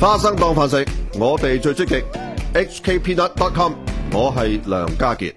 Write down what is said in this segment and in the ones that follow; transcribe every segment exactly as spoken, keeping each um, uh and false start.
花生當飯食，我哋最積極。H K Peanut dot com， 我係梁家傑。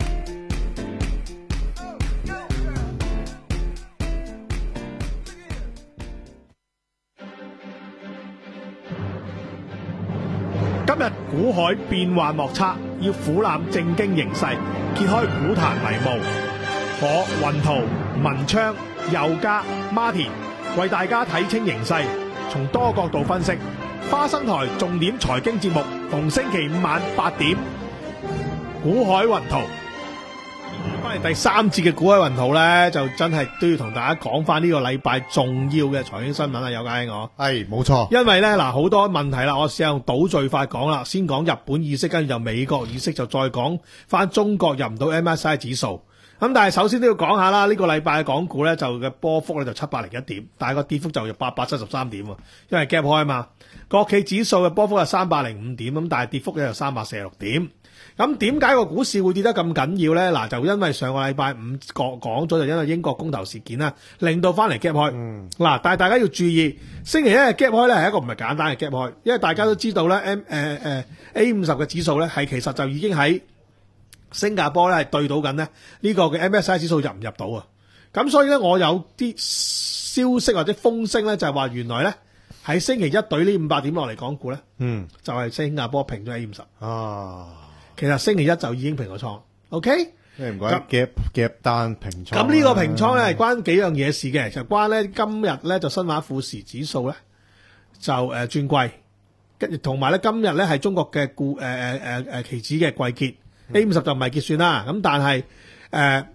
今日股海變幻莫測，要俯瞰政經形勢，揭開股壇迷霧。我雲圖、文昌、佑嘉、Martin 為大家睇清形勢，從多角度分析。花生台重點財經節目，逢星期五晚八點。股海雲圖翻嚟第三節嘅股海雲圖咧，就真係都要同大家講翻呢個禮拜重要嘅財經新聞啊！有解我係冇錯， 因為咧嗱好多問題啦，我試下用倒敘法講啦，先講日本議息，跟住就美國議息，就再講翻中國入唔到 M S C I 指數。咁但係首先都要講下啦，呢、這個禮拜嘅港股咧就嘅波幅咧就七百零一點，但係個跌幅就八百七十三點喎，因為 gap 開啊嘛。國企指數嘅波幅係三百零五點，咁但係跌幅咧就三百四十六點。咁點解個股市會跌得咁緊要咧？嗱，就因為上個禮拜五講講咗，就因為英國公投事件啦，令到翻嚟 gap 開。嗱、嗯，但係大家要注意，星期一嘅 gap 開咧係一個唔係簡單嘅 gap 開，因為大家都知道咧 M 誒誒 A 五十嘅指數咧係其實就已經喺新加坡咧係對到緊咧呢個嘅 M S C I 指數入唔入到啊？咁所以咧我有啲消息或者風聲咧就係話原來咧喺星期一對呢五百點落嚟港股咧，嗯，就係、是、新加坡平咗 A 五十啊。其實星期一就已經平咗倉 ，OK？ 唔該夾夾單平倉。 咁呢個平倉咧係關幾樣嘢事嘅，就關咧今日咧就新華富時指數咧就誒轉貴，跟住同埋咧今日咧係中國嘅固誒誒誒誒期指嘅季結。A 五十就唔係結算啦，咁但係誒、呃，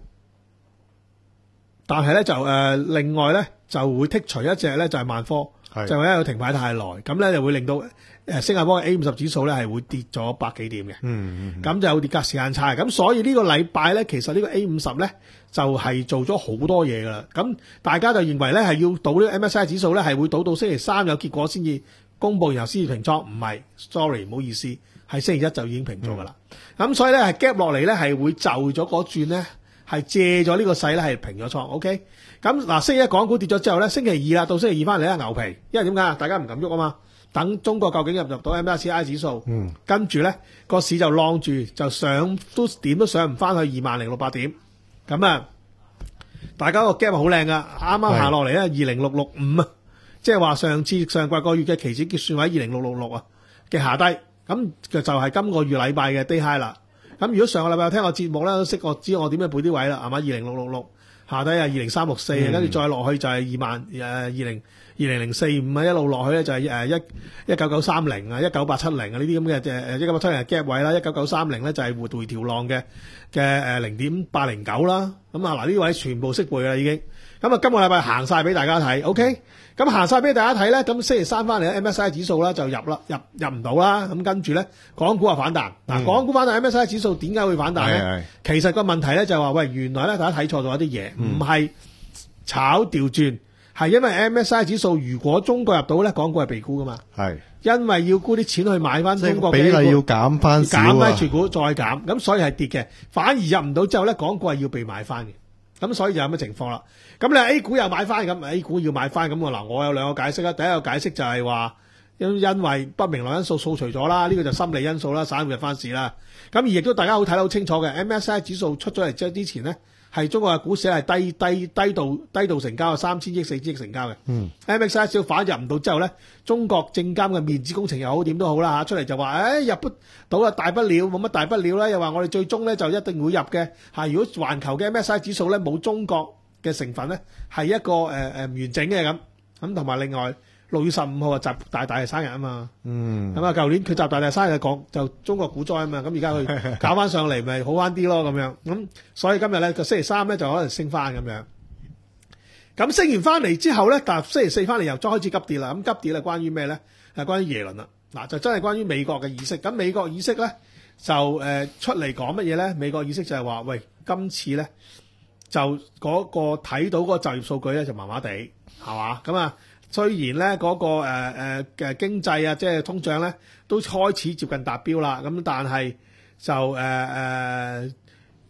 但係咧就誒、呃，另外咧就會剔除一隻咧就係萬科，就因為佢停牌太耐，咁咧就會令到誒新加坡嘅 A 五十指數咧係會跌咗百幾點嘅，嗯嗯，咁就有啲隔時間差，咁所以呢個禮拜咧其實呢個 A 五十咧就係、是、做咗好多嘢噶啦，咁大家就認為咧係要賭呢個 M S C I 指數咧係會賭到星期三有結果先至公佈，然後先至平倉，唔係 ，sorry 唔好意思。係星期一就已經平咗噶啦，咁、嗯、所以咧係 gap 落嚟咧係會就咗嗰轉咧係借咗呢個勢咧係平咗倉 ，OK？ 咁嗱星期一港股跌咗之後咧，星期二啦到星期二翻嚟咧牛皮，因為點解啊？大家唔敢喐啊嘛，等中國究竟入唔入到 M S C I 指數，嗯，跟住咧個市就晾住，就上都點都上唔翻去二萬零六百點，咁啊，大家個 gap 好靚噶，啱啱行落嚟咧二零六六五啊，即係話上次上季個月嘅期指結算位二零六六六啊嘅下低。咁就就係今個月禮拜嘅 day high 啦。咁如果上個禮拜有聽我節目咧，都識我知我點樣背啲位啦，係嘛？二零六六六下低啊，二零三六四，跟住再落去就係二萬誒二零二零零四五啊，一路落去咧就係誒一一九九三零啊，一九八七零啊呢啲咁嘅誒誒一九八七零嘅 gap 位啦，一九九三零咧就係回回調浪嘅嘅誒零點八零九啦。咁啊嗱呢啲位全部識背啦已經。咁啊今個禮拜行晒俾大家睇 ，OK？咁行晒俾大家睇咧，咁星期三翻嚟咧 M S C I 指數啦就入啦，入入唔到啦。咁跟住咧，港股啊反彈。嗱、嗯，港股反彈 M S C I 指數點解會反彈咧？其實個問題咧就係話，喂，原來咧大家睇錯咗一啲嘢，唔、嗯、係炒調轉，係因為 M S C I 指數如果中國入到咧，港股係被沽噶嘛。係，因為要沽啲錢去買翻中國嘅 A 股，比例要減翻少啊，減翻住股再減，咁所以係跌嘅。反而入唔到之後咧，港股係要被買翻嘅。咁所以就有咁嘅情況啦。咁你 A 股又買翻，咁 A 股要買翻咁嗱，我有兩個解釋啦。第一個解釋就係話，因因為不明朗因素掃除咗啦，呢、這個就心理因素啦，散戶入翻市啦。咁而亦都大家好睇得好清楚嘅 M S C I 指數出咗嚟之後之前呢，係中國嘅股市係低低低度低度成交，三千億四千億成交嘅。嗯 M S C I 指數反入唔到之後咧，中國證監嘅面子工程又好點都好啦嚇，出嚟就話誒、哎、入不到啊，大不了冇乜大不了啦，又話我哋最終咧就一定會入嘅嚇。如果環球嘅 M S C I 指數咧冇中國嘅成分咧，係一個誒誒唔完整嘅咁咁，同埋另外六月十五號啊習大大嘅生日啊嘛，嗯，咁啊舊年佢習大大生日講就中國股災啊嘛，咁而家佢搞翻上嚟咪好翻啲咯咁樣，咁所以今日咧個星期三咧就可能升翻咁樣，咁升完翻嚟之後咧，但係星期四翻嚟又再開始急跌啦，咁急跌係關於咩咧？係關於耶倫啦，嗱就真係關於美國嘅議息，咁美國議息咧就誒出嚟講乜嘢咧？美國議息就係話喂，今次咧。就嗰個睇到嗰個就業數據咧就麻麻地，係嘛？咁啊，雖然咧嗰個誒誒嘅經濟啊，即係通脹咧都開始接近達標啦，咁但係就誒誒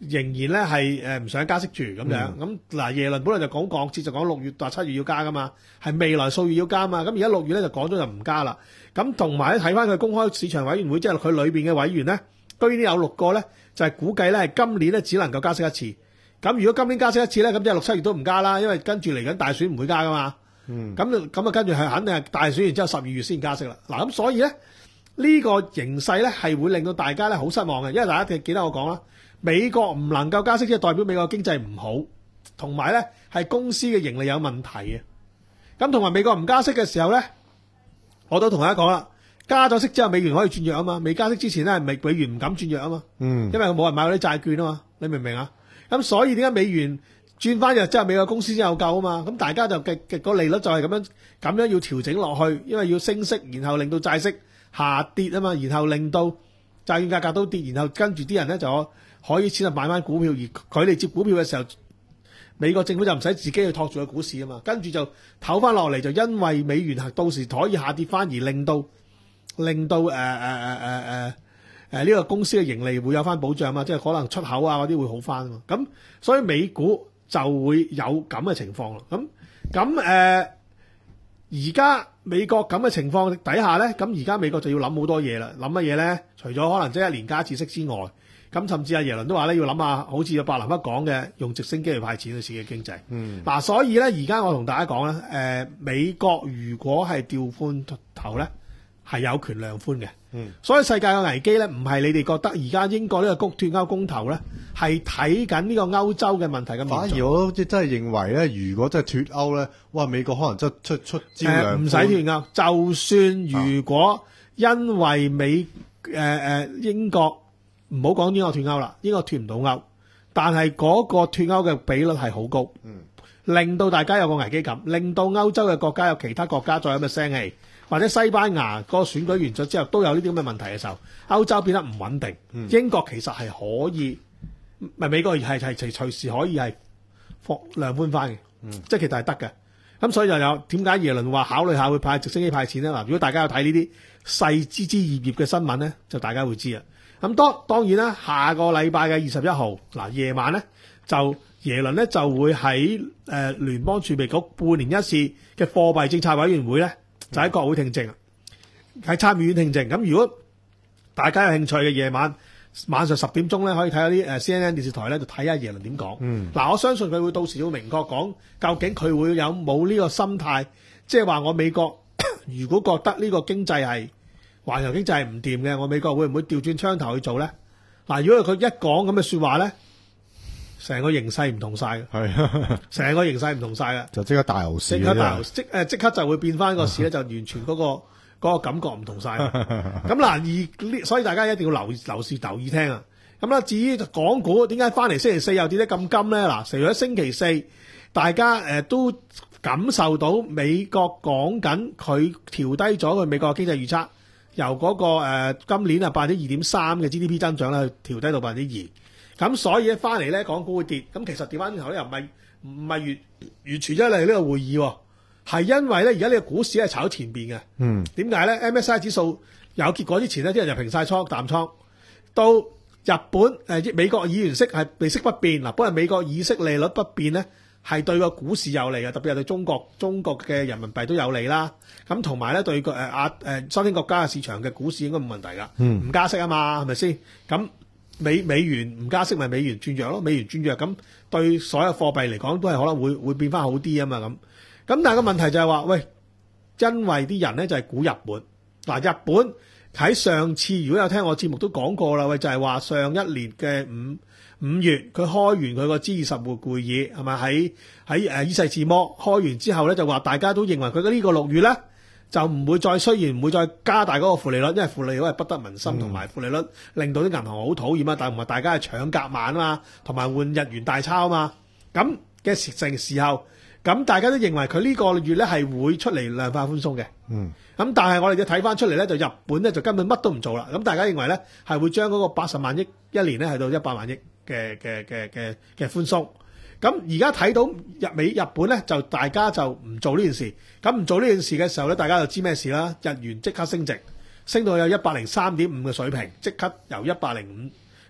仍然咧係誒唔想加息住咁樣。咁嗱、嗯，耶倫本來就講降息，就講六月或七月要加噶嘛，係未來數月要加嘛。咁而家六月咧就講咗就唔加啦。咁同埋咧睇翻佢公開市場委員會，即係佢裏邊嘅委員咧，居然有六個咧就係、是、估計咧係今年咧只能夠加息一次。咁如果今年加息一次咧，咁即係六七月都唔加啦，因為跟住嚟緊大選唔會加噶嘛。嗯。咁咁啊，跟住係肯定係大選完之後十二月先加息啦。嗱，咁所以咧呢、這個形勢咧係會令到大家咧好失望嘅，因為大家記得我講啦，美國唔能夠加息，即係代表美國經濟唔好，同埋咧係公司嘅盈利有問題嘅。咁同埋美國唔加息嘅時候咧，我都同大家講啦，加咗息之後美元可以轉弱啊嘛，未加息之前咧美美元唔敢轉弱啊嘛。嗯。因為冇人買嗰啲債券啊嘛，你明唔明啊？咁所以點解美元轉翻弱之後美國公司先有救啊嘛？咁大家就極極個利率就係咁樣咁樣要調整落去，因為要升息，然後令到債息下跌啊嘛，然後令到債券價格都跌，然後跟住啲人咧就可以錢就買翻股票，而佢哋接股票嘅時候，美國政府就唔使自己去托住個股市啊嘛，跟住就唞翻落嚟，就因為美元到時可以下跌翻，而令到令到誒誒誒誒誒誒呢個公司嘅盈利會有翻保障嘛，即係可能出口啊嗰啲會好翻啊嘛，咁所以美股就會有咁嘅情況啦。咁咁誒而家美國咁嘅情況底下咧，咁而家美國就要諗好多嘢啦。諗乜嘢咧？除咗可能即係一年加一次息之外，咁甚至阿耶倫都話咧要諗下，好似阿伯南克講嘅，用直升機去派錢去刺激經濟。嗯，嗱、啊，所以咧而家我同大家講咧，誒、呃、美國如果係調寬頭咧，係有權量寬嘅。嗯，所以世界嘅危機咧，唔係你哋覺得而家英國呢個脫歐公投咧，係睇緊呢個歐洲嘅問題嘅。反而我真係認為咧，如果真係脫歐咧，哇，美國可能真出出招量寬。唔使脫歐，就算如果因為美誒誒、呃、英國唔好講英國脫歐啦，英國脫唔到歐，但係嗰個脫歐嘅比率係好高，嗯，令到大家有個危機感，令到歐洲嘅國家有其他國家再有咁嘅聲氣。或者西班牙嗰個選舉完咗之後都有呢啲咁嘅問題嘅時候，歐洲變得唔穩定。嗯、英國其實係可以，唔係美國係係隨隨時可以係放量寬翻嘅，嗯、即係其實係得嘅。咁所以就有點解耶倫話考慮下會派直升機派錢咧？嗱，如果大家有睇呢啲細枝枝葉葉嘅新聞咧，就大家會知啦。咁當當然啦，下個禮拜嘅二十一號嗱夜晚咧，就耶倫咧就會喺誒、呃、聯邦儲備局半年一次嘅貨幣政策委員會咧。就喺國會聽證，喺參議院聽證。咁如果大家有興趣嘅夜晚晚上十點鐘咧，可以睇下啲誒 C N N 電視台咧，就睇下耶倫點講。嗱、嗯，我相信佢會到時會明確講，究竟佢會有冇呢個心態，即係話我美國如果覺得呢個經濟係環球經濟係唔掂嘅，我美國會唔會調轉槍頭去做咧？嗱，如果佢一講咁嘅說話咧，成個形勢唔同晒嘅，係成個形勢唔同晒嘅， 就即刻大牛市， 即刻大牛即誒即刻就會變翻個市咧，就完全嗰、嗰個嗰、嗰個感覺唔同晒。咁嗱，而所以大家一定要留留視留意聽啊。咁啦，至於港股點解翻嚟星期四又跌得咁金咧？嗱，除咗星期四，大家誒、呃、都感受到美國講緊佢調低咗佢美國嘅經濟預測，由嗰、嗰個、呃、今年啊百分之二點三嘅 G D P 增長咧，去調低到百分之二。咁所以咧翻嚟咧，港股會跌。咁其實調翻轉頭咧，又唔係唔係完完全咗嚟呢個會議喎，係因為咧而家呢個股市係炒前邊嘅。嗯。點解咧 ？M S C I 指數有結果之前咧，啲人就平晒倉淡倉。到日本誒、呃、美國議員息係利息不變嗱，不過美國議息利率不變咧，係對個股市有利嘅，特別係對中國中國嘅人民幣都有利啦。咁同埋咧對個誒亞誒新興國家嘅市場嘅股市應該冇問題㗎。嗯。唔加息啊嘛，係咪先？咁。美美元唔加息咪美元轉弱咯，美元轉弱咁對所有貨幣嚟講都係可能會會變翻好啲啊嘛咁。咁但係個問題就係話，喂，因為啲人咧就係估日本嗱，日本喺上次如果有聽我節目都講過啦，喂就係話上一年嘅五五月佢開完佢個 G 二十會會議係咪喺喺誒伊勢志摩開完之後咧就話大家都認為佢嘅呢個六月咧。就唔會再雖然唔會再加大嗰個負利率，因為負利率係不得民心，同埋負利率令到啲銀行好討厭啊！但係唔係大家係搶夾萬啊嘛，同埋換日元大鈔啊嘛，咁嘅時成時候，咁大家都認為佢呢個月咧係會出嚟量化寬鬆嘅。嗯。咁但係我哋就睇翻出嚟咧，就日本咧就根本乜都唔做啦。咁大家認為咧係會將嗰個八十萬億一年咧係到一百萬億嘅嘅嘅嘅嘅寬鬆。咁而家睇到日美日本咧，就大家就唔做呢件事。咁唔做呢件事嘅時候咧，大家就知咩事啦？日元即刻升值，升到有一百零三點五嘅水平，即刻由一百零五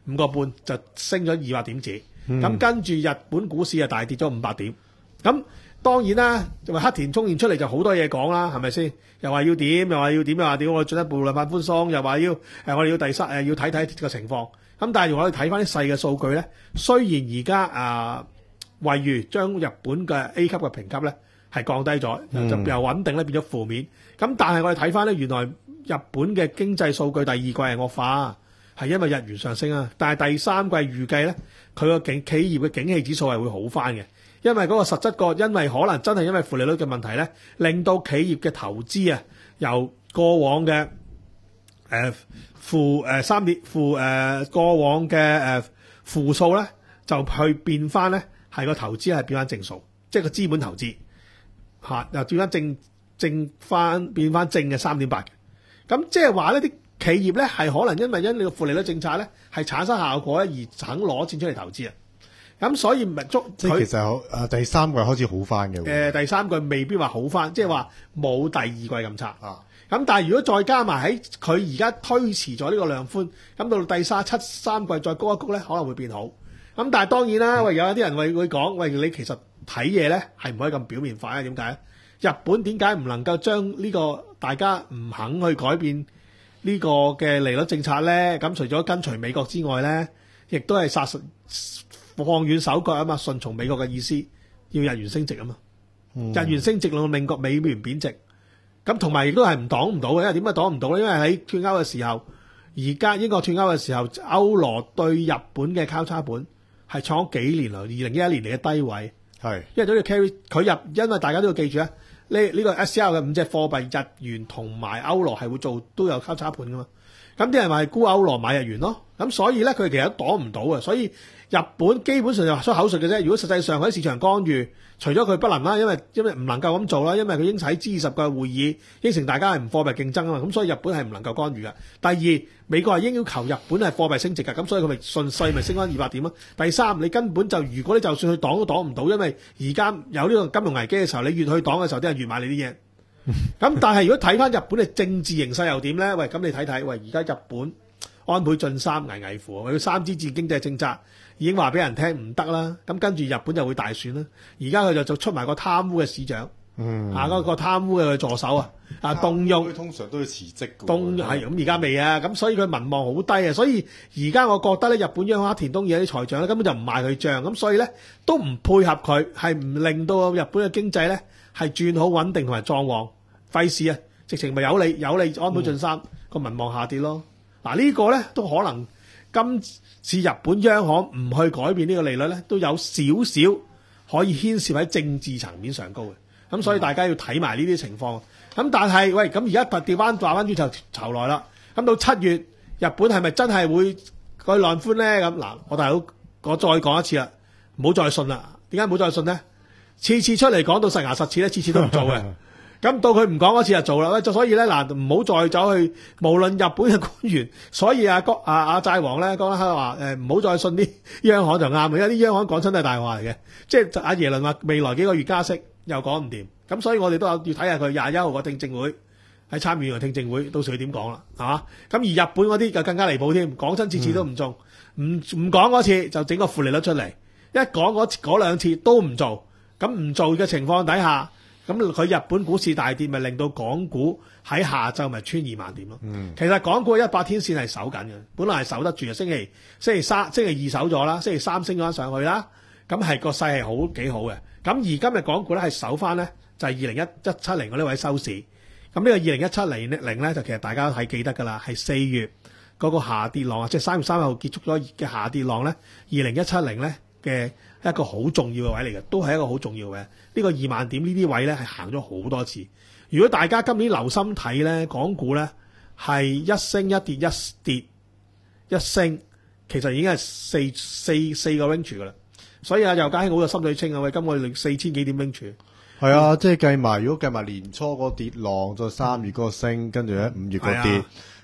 五個半就升咗二百點子。咁、 嗯、 跟住日本股市啊大跌咗五百點。咁當然啦，就話黑田東彥出嚟就好多嘢講啦，係咪先？又話要點，又話要點，又話點，我進一步量化寬鬆，又話要誒我哋要第三誒要睇睇個情況。咁但係如果我哋睇翻啲細嘅數據咧，雖然而家啊惠譽將日本嘅 A 級嘅評級咧係降低咗， 嗯、 就由穩定咧變咗負面。咁但係我哋睇翻咧，原來日本嘅經濟數據第二季係惡化，係因為日元上升啊。但係第三季預計咧，佢個景企業嘅景氣指數係會好翻嘅。因為嗰個實質個，因為可能真係因為負利率嘅問題咧，令到企業嘅投資啊，由過往嘅誒負誒三點負誒過往嘅誒負數咧，就去變翻咧係個投資係變翻正數，即係個資本投資嚇又變翻正正翻變翻正嘅三點八嘅。咁即係話呢啲企業咧係可能因為因你個負利率政策咧係產生效果咧而肯攞錢出嚟投資啊。咁所以唔係捉即係其實誒第三季開始好翻嘅。 誒第三季未必話好翻，即係話冇第二季咁差。 啊， 咁但係如果再加埋喺佢而家推遲咗呢個量寬，咁到第三七三季再高一谷咧，可能會變好。咁但係當然啦，喂有啲人會會講，喂你其實睇嘢咧係唔可以咁表面化嘅，點解？日本點解唔能夠將呢個大家唔肯去改變呢個嘅利率政策咧？咁除咗跟隨美國之外咧，亦都係殺實。放軟手腳啊嘛，順從美國嘅意思，要日元升值啊嘛、嗯，日元升值令美國美元貶值，咁同埋亦都係唔擋唔到嘅，因為點解擋唔到咧？因為喺脫歐嘅時候，而家英國脫歐嘅時候，歐羅對日本嘅交叉盤係創咗幾年來二零一一年嚟嘅低位，係，因為都要 carry 佢入，因為大家都要記住啊，呢、這、呢個 S C R 嘅五隻貨幣日元同埋歐羅係會做都有交叉盤噶嘛，咁啲人話係沽歐羅買日元咯，咁所以咧佢其實都擋唔到啊，所以。日本基本上就出口術嘅啫，如果實際上喺市場干預，除咗佢不能啦，因為因為唔能夠咁做啦，因為佢應喺 G 二十嘅會議應承大家係唔貨幣競爭啊嘛，咁所以日本係唔能夠干預嘅。第二，美國係應要求日本係貨幣升值嘅，咁所以佢咪順勢咪升翻二百點咯。第三，你根本就如果你就算去擋都擋唔到，因為而家有呢個金融危機嘅時候，你越去擋嘅時候，啲人越買你啲嘢。咁但係如果睇翻日本嘅政治形勢又點咧？喂，咁你睇睇，喂而家日本安倍晉三危危乎，佢三支箭經濟政策。已經話俾人聽唔得啦，咁跟住日本就會大選啦。而家佢就就出埋個貪污嘅市長，嗯、啊嗰、那個貪污嘅助手啊，啊動用佢通常都要辭職嘅， 動係咁而家未啊，咁所以佢民望好低啊。所以而家我覺得咧，日本央行田東彥啲財長咧根本就唔賣佢帳，咁所以咧都唔配合佢，係唔令到日本嘅經濟咧係轉好穩定同埋壯旺，費事啊，直情咪有利有利安倍晉三個、嗯、民望下跌咯。嗱、啊這個、呢個咧都可能。今次日本央行唔去改變呢個利率咧，都有少少可以牽涉喺政治層面上高嘅。咁所以大家要睇埋呢啲情況。咁但係喂，咁而家調翻話翻轉頭頭來啦。咁到七月，日本係咪真係會去量寬咧？咁嗱，我大佬我再講一次啦，唔好再信啦。點解唔好再信咧？次次出嚟講到實牙實齒咧，次次都唔做嘅。咁到佢唔講嗰次就做啦，就所以咧嗱，唔好再走去，無論日本嘅官員，所以阿阿阿債王咧講得話誒，唔好再信啲央行就啱，因為啲央行講親都係大話嚟嘅，即係阿耶倫話未來幾個月加息又講唔掂，咁所以我哋都有要睇下佢廿一號個聽證會喺參議員聽證會，到時佢點講啦，係嘛？咁而日本嗰啲就更加離譜添，講親次次都唔中，唔唔講嗰次就整個負利率出嚟，一講嗰嗰兩次都唔做，咁唔做嘅情況底下。咁佢日本股市大跌，咪令到港股喺下晝咪穿二萬點咯。嗯，其實港股一百天線係守緊嘅，本來係守得住嘅。星期星期三、星期二守咗啦，星期三升咗上去啦。咁係個勢係好幾好嘅。咁而今日港股咧係守翻咧，就係二零一七零嗰呢位收市。咁呢個二零一七零零咧，就其實大家都係記得㗎啦，係四月嗰個下跌浪啊，即係三月三號結束咗嘅下跌浪咧，二零一七零咧嘅。一個好重要嘅位嚟嘅，都係一個好重要嘅。呢、這個二萬點呢啲位咧係行咗好多次。如果大家今年留心睇咧，港股咧係一升一跌一跌一升，其實已經係四四四個 range 噶啦。所以啊，尤家興好有心水清啊，喂，今個月四千幾點 range。 係啊，即係計埋如果計埋年初嗰個跌浪，再三月嗰個升，跟住咧五月嗰跌。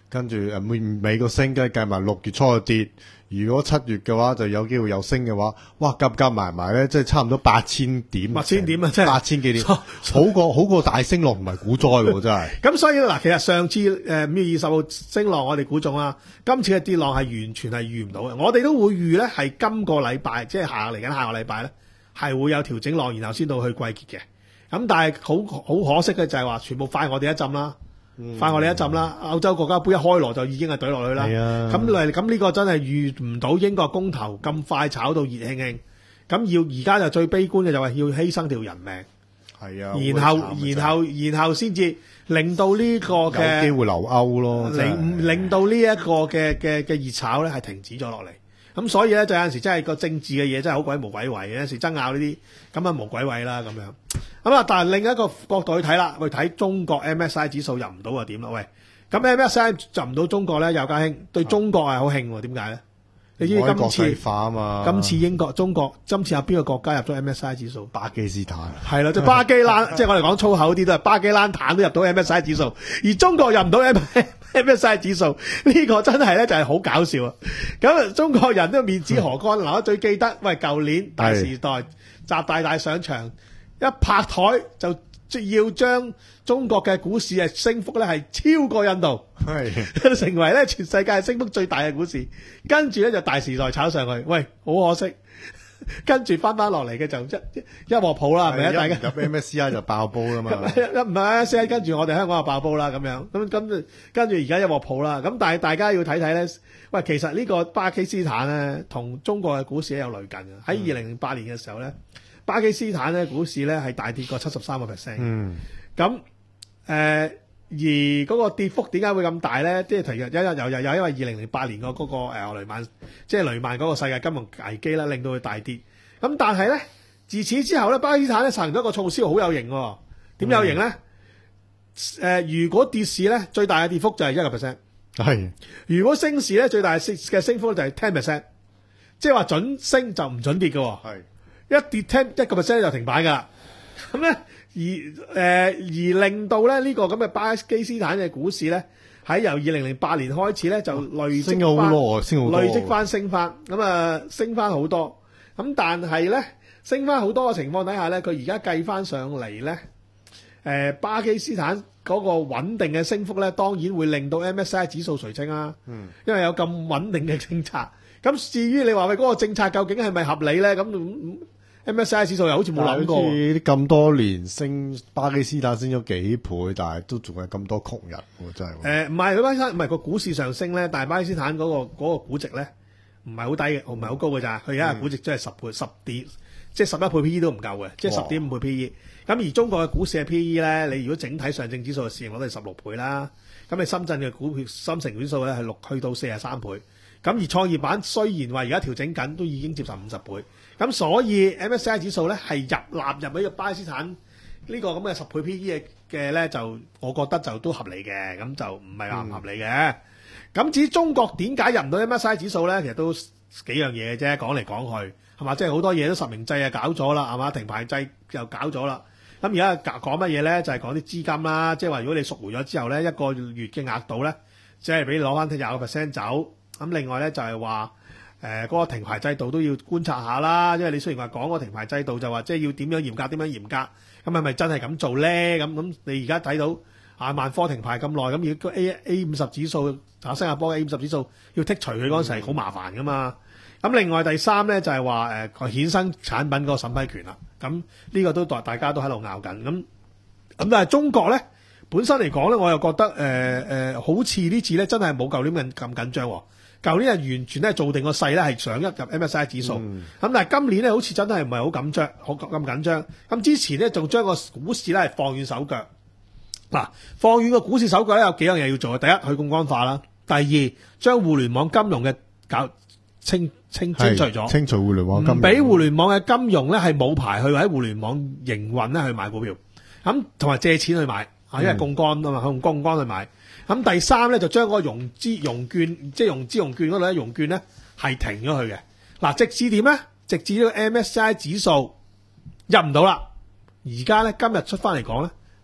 跟住誒美美國升，跟住計埋六月初就跌。如果七月嘅話就有機會有升嘅話，哇夾夾埋埋咧，即係差唔多八千點， 八千點啊，即係八千幾點，好過好過大升浪唔係股災喎，真係。 咁所以嗱，其實上次誒五月二十號升浪我哋估中啦，今次嘅跌浪係完全係預唔到嘅。我哋都會預咧係今個禮拜，即係下嚟緊下個禮拜咧，係會有調整浪，然後先到去季結嘅。咁但係好好可惜嘅就係話，全部快我哋一浸啦。快我哋一浸啦！歐洲國家杯一開鑼就已經係懟落去啦。咁嚟咁呢個真係預唔到英國公投咁快炒到熱興興。咁要而家就最悲觀嘅就係要犧牲條人命。 係啊， 然後然後然後先至令到呢個嘅有機會留歐咯， 令令到呢一個嘅嘅嘅熱炒咧係停止咗落嚟。咁所以咧就有陣時真係個政治嘅嘢真係好鬼無鬼謂，有陣時爭拗呢啲咁啊無鬼謂啦咁樣。咁啊，但係另一個角度去睇啦，去睇中國 M S I 指數入唔到啊點咯？喂，咁 M S I 入唔到中國咧，有家興對中國係好興喎？點解咧？你知唔知今次化啊嘛？ 今次英國、中國今次有邊個國家入咗 M S I 指數？ 巴基斯坦係啦，就巴基蘭，即係我哋講粗口啲都係巴基蘭坦都入到 M S I 指數，而中國入唔到 M S I 指數，呢、這個真係咧就係好搞笑啊！咁中國人都面子何乾？嗱、嗯，我最記得喂，舊年大時代習大大上場。一拍台就要將中國嘅股市係升幅咧係超過印度，係成為咧全世界升幅最大嘅股市。跟住咧就大時代炒上去，喂，好可惜。跟住翻翻落嚟嘅就一一鑊泡啦，係咪啊？大家入 M S I 就爆煲啦嘛。 一唔係 M S I， 跟住我哋香港就爆煲啦咁樣。咁咁跟住而家一鑊泡啦。咁但係大家要睇睇咧，喂，其實呢個巴基斯坦咧同中國嘅股市有類近嘅。喺二零零八年嘅時候咧。巴基斯坦咧股市咧係大跌過七十三個 percent，咁誒而嗰個跌幅點解會咁大咧？即係其實有有有有因為二零零八年個嗰個誒雷曼，即係雷曼嗰個世界金融危機啦，令到佢大跌。咁但係咧自此之後咧，巴基斯坦咧實行咗一個措施好有型喎。點有型咧？誒、呃，如果跌市咧最大嘅跌幅就係一個 percent， 係。如果升市咧最大嘅升幅就係 ten percent， 即係話準升就唔準跌嘅。係。一跌聽一個 percent 就停擺噶啦，咁咧而誒、呃、而令到咧呢個咁嘅巴基斯坦嘅股市咧喺由二零零八年開始咧就累積升好多，升好多， 累積翻升翻，咁啊升翻好多，咁但係咧升翻好多嘅情況底下咧，佢而家計翻上嚟咧，誒、呃、巴基斯坦嗰個穩定嘅升幅咧，當然會令到 M S I 指數垂青啦，嗯，因為有咁穩定嘅政策。咁至於你話喂嗰個政策究竟係咪合理咧？咁M S I 指數又好似冇諗過，好似咁多年升巴基斯坦升咗幾倍，但係都仲係咁多窮人喎，真係。誒唔係巴基斯坦唔係個股市上升咧，但係巴基斯坦嗰、嗰個嗰個估值咧唔係好低嘅，唔係好高嘅咋。佢而家估值真係十倍、十點，即係十一倍 P E 都唔夠嘅，即係十點五倍 P E。咁而中國嘅股市嘅 P E 咧，你如果整體上證指數嘅市盈率都係十六倍啦。咁你深圳嘅股票深成指數咧係六去到四十三倍。咁而創業板雖然話而家調整緊，都已經接受五十倍。咁所以 M S I 指數咧係入納入喺個巴基斯坦呢個咁嘅十倍 P E 嘅嘅咧，就我覺得就都合理嘅，咁就唔係話唔合理嘅。咁、嗯、至於中國點解入唔到 M S I 指數咧，其實都幾樣嘢嘅啫，講嚟講去係嘛，即係好多嘢都實名制啊搞咗啦，係嘛，停牌制又搞咗啦。咁而家講乜嘢咧？就係講啲資金啦，即係話如果你贖回咗之後咧，一個月嘅額度咧，即係俾你攞翻廿個 percent 走。咁另外咧就係話誒嗰個停牌制度都要觀察下啦，因為你雖然話講個停牌制度就話即係要點樣嚴格點樣嚴格，咁係咪真係咁做咧？咁咁你而家睇到啊萬科停牌咁耐，咁如果 A A 五十指數啊新加坡嘅 A 五十指數要剔除佢嗰陣時係好麻煩噶嘛。咁另外第三咧就係話誒個衍生產品嗰個審批權啦。咁呢個都大大家都喺度拗緊。咁咁但係中國咧本身嚟講咧，我又覺得誒誒、呃、好似呢次咧真係冇舊年咁咁緊張喎。舊年係完全咧做定個勢咧係想一入 M S I 指數，咁、嗯、但係今年咧好似真係唔係好緊張，好咁緊張。咁之前咧仲將個股市咧係放軟手腳。嗱，放軟個股市手腳咧有幾樣嘢要做。第一，去槓桿化啦；第二，將互聯網金融嘅搞清清清除咗， 清除互聯網金融， 唔俾互聯網嘅金融咧係冇牌去喺互聯網營運咧去買股票，咁同埋借錢去買，啊，因為槓桿啊嘛，用槓桿去買。咁第三咧就將嗰個融資融券，即係融資融券嗰度咧，融券咧係停咗佢嘅。嗱，直至點咧？直至呢個 M S I 指數入唔到啦。而家咧今日出翻嚟講咧，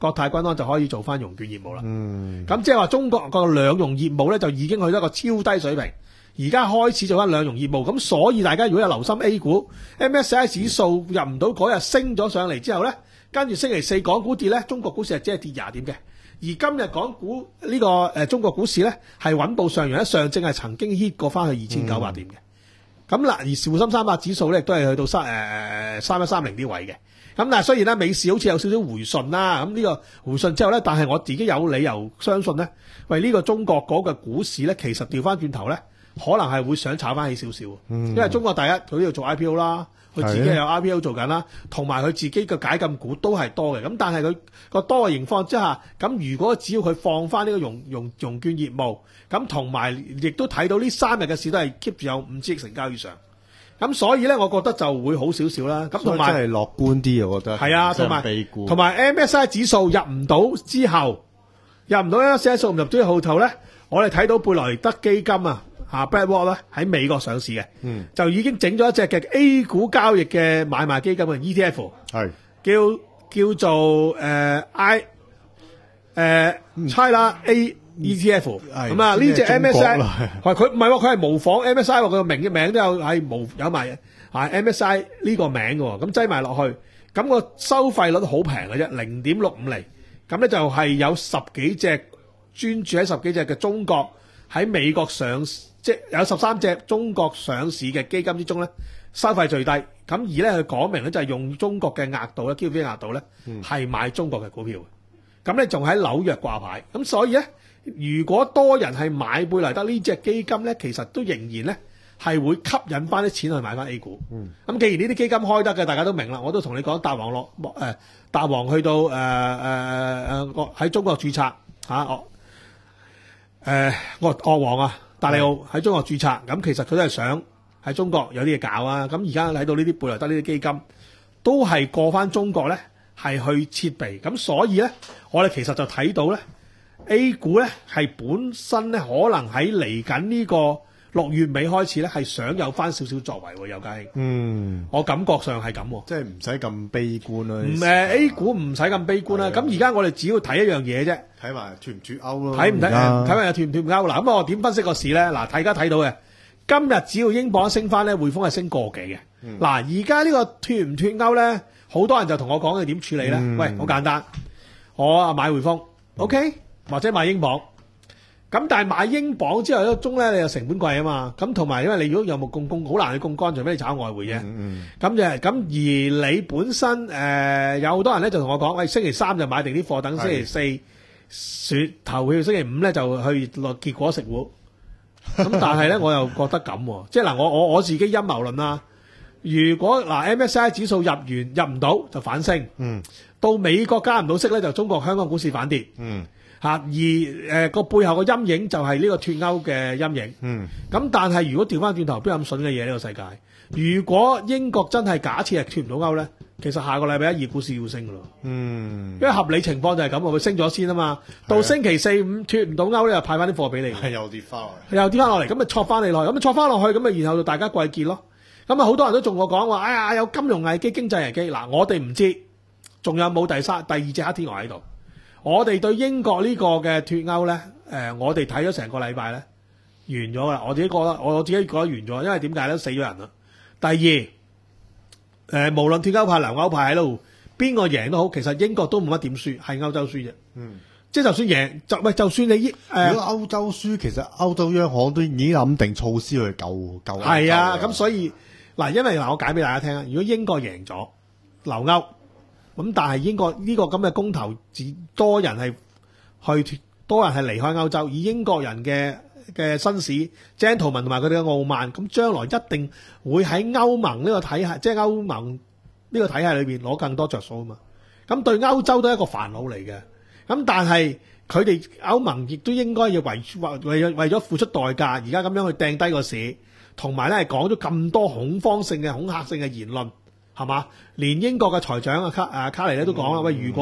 國泰君安就可以做翻融券業務啦。嗯，咁即係話中國個兩融業務咧就已經去到一個超低水平，而家開始做翻兩融業務。咁所以大家如果有留心 A 股 M S C I 指數入唔到嗰日升咗上嚟之後咧，跟住星期四港股跌咧，中國股市係只係跌廿點嘅。而今日港股呢、這個誒、呃、中國股市咧係穩步上揚，一上證係曾經 hit 過翻去二千九百點嘅。咁、嗯、嗱，而滬深三百指數咧亦都係去到三誒三一三零啲位嘅。咁但係雖然咧美市好似有少少回順啦，咁呢個回順之後咧，但係我自己有理由相信咧，喂呢、這個中國嗰個股市咧，其實調翻轉頭咧，可能係會想炒翻起少少。嗯，因為中國第一佢呢度做 I P O 啦。佢自己有 I P O 做緊啦，同埋佢自己嘅解禁股都係多嘅。咁但係佢個多嘅情況之下，咁如果只要佢放翻呢個融融融券業務，咁同埋亦都睇到呢三日嘅市都係 keep 住有五千億成交以上。咁所以咧，我覺得就會好少少啦。咁同埋真係樂觀啲，我覺得係啊，同埋同埋 M S C I 指數入唔到之後，入唔到 M S C I 數唔入咗後頭咧，我哋睇到貝萊德基金啊。啊 ，BlackRock 咧喺美國上市嘅，嗯，就已經整咗一隻嘅 A 股交易嘅買賣基金嘅 E T F， 係叫叫做誒、呃、I 誒、呃、China A E T F，咁啊呢隻 M S C I， 係佢唔係喎，佢係模仿 M S C I 喎，佢個名嘅名都有係模有埋啊 M S C I 呢個名嘅喎，咁擠埋落去，咁、個收費率好平嘅啫，零點六五厘，咁咧就係有十幾隻專注喺十幾隻嘅中國喺美國上市。即係有十三隻中國上市嘅基金之中咧，收費最低。咁而咧佢講明咧就係用中國嘅額度咧 ，Q V 額度咧係買中國嘅股票。咁咧仲喺紐約掛牌。咁所以咧，如果多人係買貝萊德呢隻基金咧，其實都仍然咧係會吸引翻啲錢去買翻 A 股。咁、嗯、既然呢啲基金開得嘅，大家都明啦。我都同你講，大王落誒大王去到誒誒誒喺中國註冊嚇，我誒我岳王啊！大利奧喺中國註冊，咁其實佢都係想喺中國有啲嘢搞啊！咁而家睇到呢啲貝萊德呢啲基金，都係過翻中國咧，係去設備。咁所以咧，我哋其實就睇到咧 ，A 股咧係本身咧可能喺嚟緊呢個六月尾開始咧，係想有翻少少作為喎，尤家興。嗯，我感覺上係咁， 即係唔使咁悲觀啦。 唔誒 A 股唔使咁悲觀啦。咁而家我哋只要睇一樣嘢啫。 睇埋脱唔脱歐咯？ 睇唔睇？睇埋又脱唔脱歐？嗱，咁我點分析個市咧？嗱，大家睇到嘅，今日只要英鎊升翻咧，匯豐係升個幾嘅。嗱、嗯，而家呢個脱唔脱歐咧，好多人就同我講嘅點處理咧？嗯、喂，好簡單，我啊買匯豐、嗯、，OK， 或者買英鎊。咁但係買英鎊之後一中咧，你又成本貴啊嘛。咁同埋因為你如果有冇槓桿，好難去槓桿，除非你炒外匯啫。咁、嗯嗯、就係咁，而你本身誒、呃、有好多人咧就同我講，喂，星期三就買定啲貨，等星期四。說投票星期五咧就去落結果食糊，咁但係咧我又覺得咁，即係嗱我我我自己陰謀論啦。如果嗱 M S C I 指數入完入唔到就反升，嗯，到美國加唔到息咧就中國香港股市反跌，嗯，吓而誒個、呃、背後嘅陰影就係呢個脫歐嘅陰影，嗯，咁但係如果調翻轉頭邊有咁筍嘅嘢呢個世界？如果英國真係假設係脫唔到歐咧？其實下個禮拜一二股市要升噶咯，嗯，因為合理情況就係咁，佢升咗先啊嘛，到星期四五脫唔到歐咧，就派翻啲貨俾你，係又跌翻落嚟，又跌翻落嚟，咁咪挫翻你落去，咁咪挫翻落去，咁咪然後就大家季結咯，咁啊好多人都仲我講話，哎呀有金融危機、經濟危機，嗱我哋唔知，仲有冇第三、第二隻黑天鵝喺度？我哋對英國呢個嘅脫歐咧，誒、呃，我哋睇咗成個禮拜咧，完咗啦，我自己覺得，我自己覺得完咗，因為點解咧？死咗人啦。第二。誒、呃，無論脫歐派、留歐派喺度，邊個贏都好，其實英國都冇乜點輸，係歐洲輸啫。嗯，即係就算贏，就喂，就算你誒、呃， 如果歐洲輸，其實歐洲央行都已經諗定措施去救救。 係啊，咁所以嗱，因為嗱，我解俾大家聽啊，如果英國贏咗留歐，咁但係英國呢個咁嘅公投，多人係去，多人係離開歐洲，以英國人嘅。嘅紳士 gentleman 同埋佢哋嘅傲慢，咁將來一定會喺歐盟呢個體系，即係歐盟呢個體系裏邊攞更多着數啊嘛。咁對歐洲都係一個煩惱嚟嘅。咁但係佢哋歐盟亦都應該要為為為咗付出代價，而家咁樣去掟低個市，同埋咧係講咗咁多恐慌性嘅恐嚇性嘅言論，係嘛？連英國嘅財長啊卡啊卡尼咧都講啦，喂，如果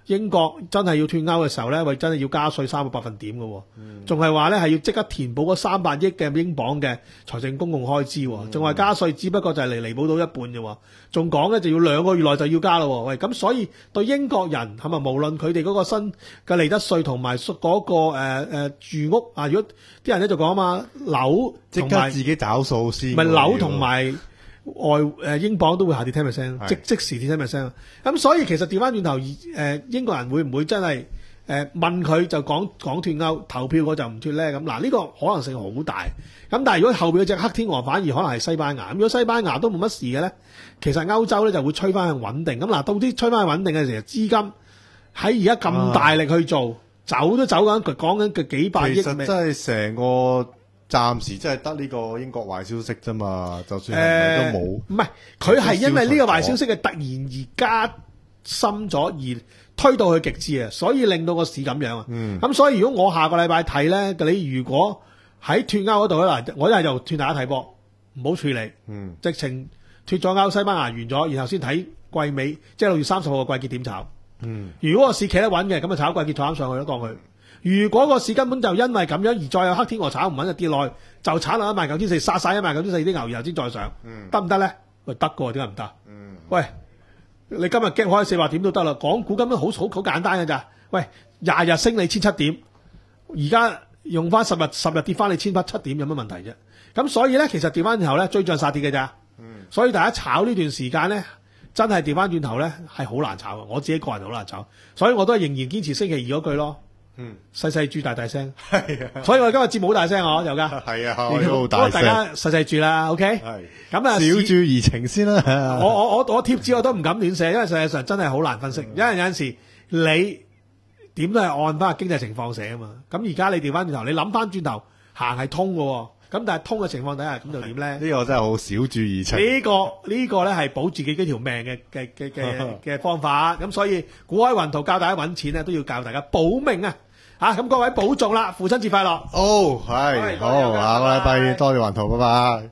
英國真係要脱歐嘅時候咧，喂真係要加稅三個百分點嘅，仲係話咧係要即刻填補嗰三百億嘅英鎊嘅財政公共開支，仲話加稅只不過就係嚟彌補到一半啫，仲講咧就要兩個月內就要加咯。喂，咁所以對英國人係咪無論佢哋嗰個新嘅利得稅同埋嗰個誒誒、呃、住屋啊，如果啲人咧就講啊嘛，樓即刻自己找數先， 咪樓同埋。外誒英鎊都會下跌 ten percent， 即即時跌 ten percent。咁所以其實調翻轉頭，誒英國人會唔會真係誒問佢就講講脱歐，投票我就唔脱咧？咁嗱呢個可能性好大。咁但係如果後邊嗰隻黑天鵝反而可能係西班牙。咁如果西班牙都冇乜事嘅咧，其實歐洲咧就會吹翻向穩定。咁嗱到啲吹翻向穩定嘅時候，資金喺而家咁大力去做，啊、走都走緊，講緊嘅幾百億。 其實真係成個。暫時真係得呢個英國壞消息啫嘛，就算係咪都冇。唔係，佢係因為呢個壞消息嘅突然而加深咗，而推到去極致啊，所以令到個市咁樣啊。咁、嗯、所以如果我下個禮拜睇咧，你如果喺脱歐嗰度咧，嗱，我一係就勸大家睇波，唔好處理，嗯、直情脱咗歐，西班牙完咗，然後先睇季尾，即係六月三十號嘅季結點炒。嗯、如果個市企得穩嘅，咁就炒季結炒啱上去咯，當佢。如果個市根本就因為咁樣而再有黑天鵝炒唔穩就跌落去，就炒落一萬九千四，殺晒一萬九千四啲牛，然後先再上，得唔得咧？喂，得㗎，點解唔得？喂，你今日驚開四百點都得啦，港股根本好好好簡單㗎咋？喂，廿日升你千七點，而家用翻十日十日跌翻你千八七點，有乜問題啫？咁所以咧，其實調翻轉頭咧，追漲殺跌嘅咋？所以大家炒呢段時間咧，真係調翻轉頭咧係好難炒嘅，我自己個人好難炒，所以我都係仍然堅持星期二嗰句咯。嗯，細細注大大聲，係啊，所以我哋今日節目好大聲哦，有噶，係啊，我都好大聲，大家細細注啦 ，OK，係，咁啊，小注怡情先啦，我我我我貼紙我都唔敢亂寫，因為實際上真係好難分析，因為有陣時你點都係按翻經濟情況寫啊嘛，咁而家你調翻轉頭，你諗翻轉頭行係通嘅，咁但係通嘅情況底下，咁就點咧？呢個真係好小注怡情，呢個呢個咧係保住自己條命嘅嘅嘅嘅嘅方法，咁所以股海雲圖教大家揾錢咧，都要教大家保命啊！吓，咁各位保重啦，父親節快樂！哦，係好，下個禮拜多謝雲圖，拜拜。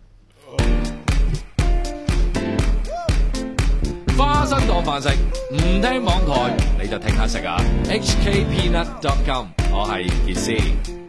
花生當飯食，唔聽網台你就聽下食啊！H K Peanut dot com， 我係傑斯。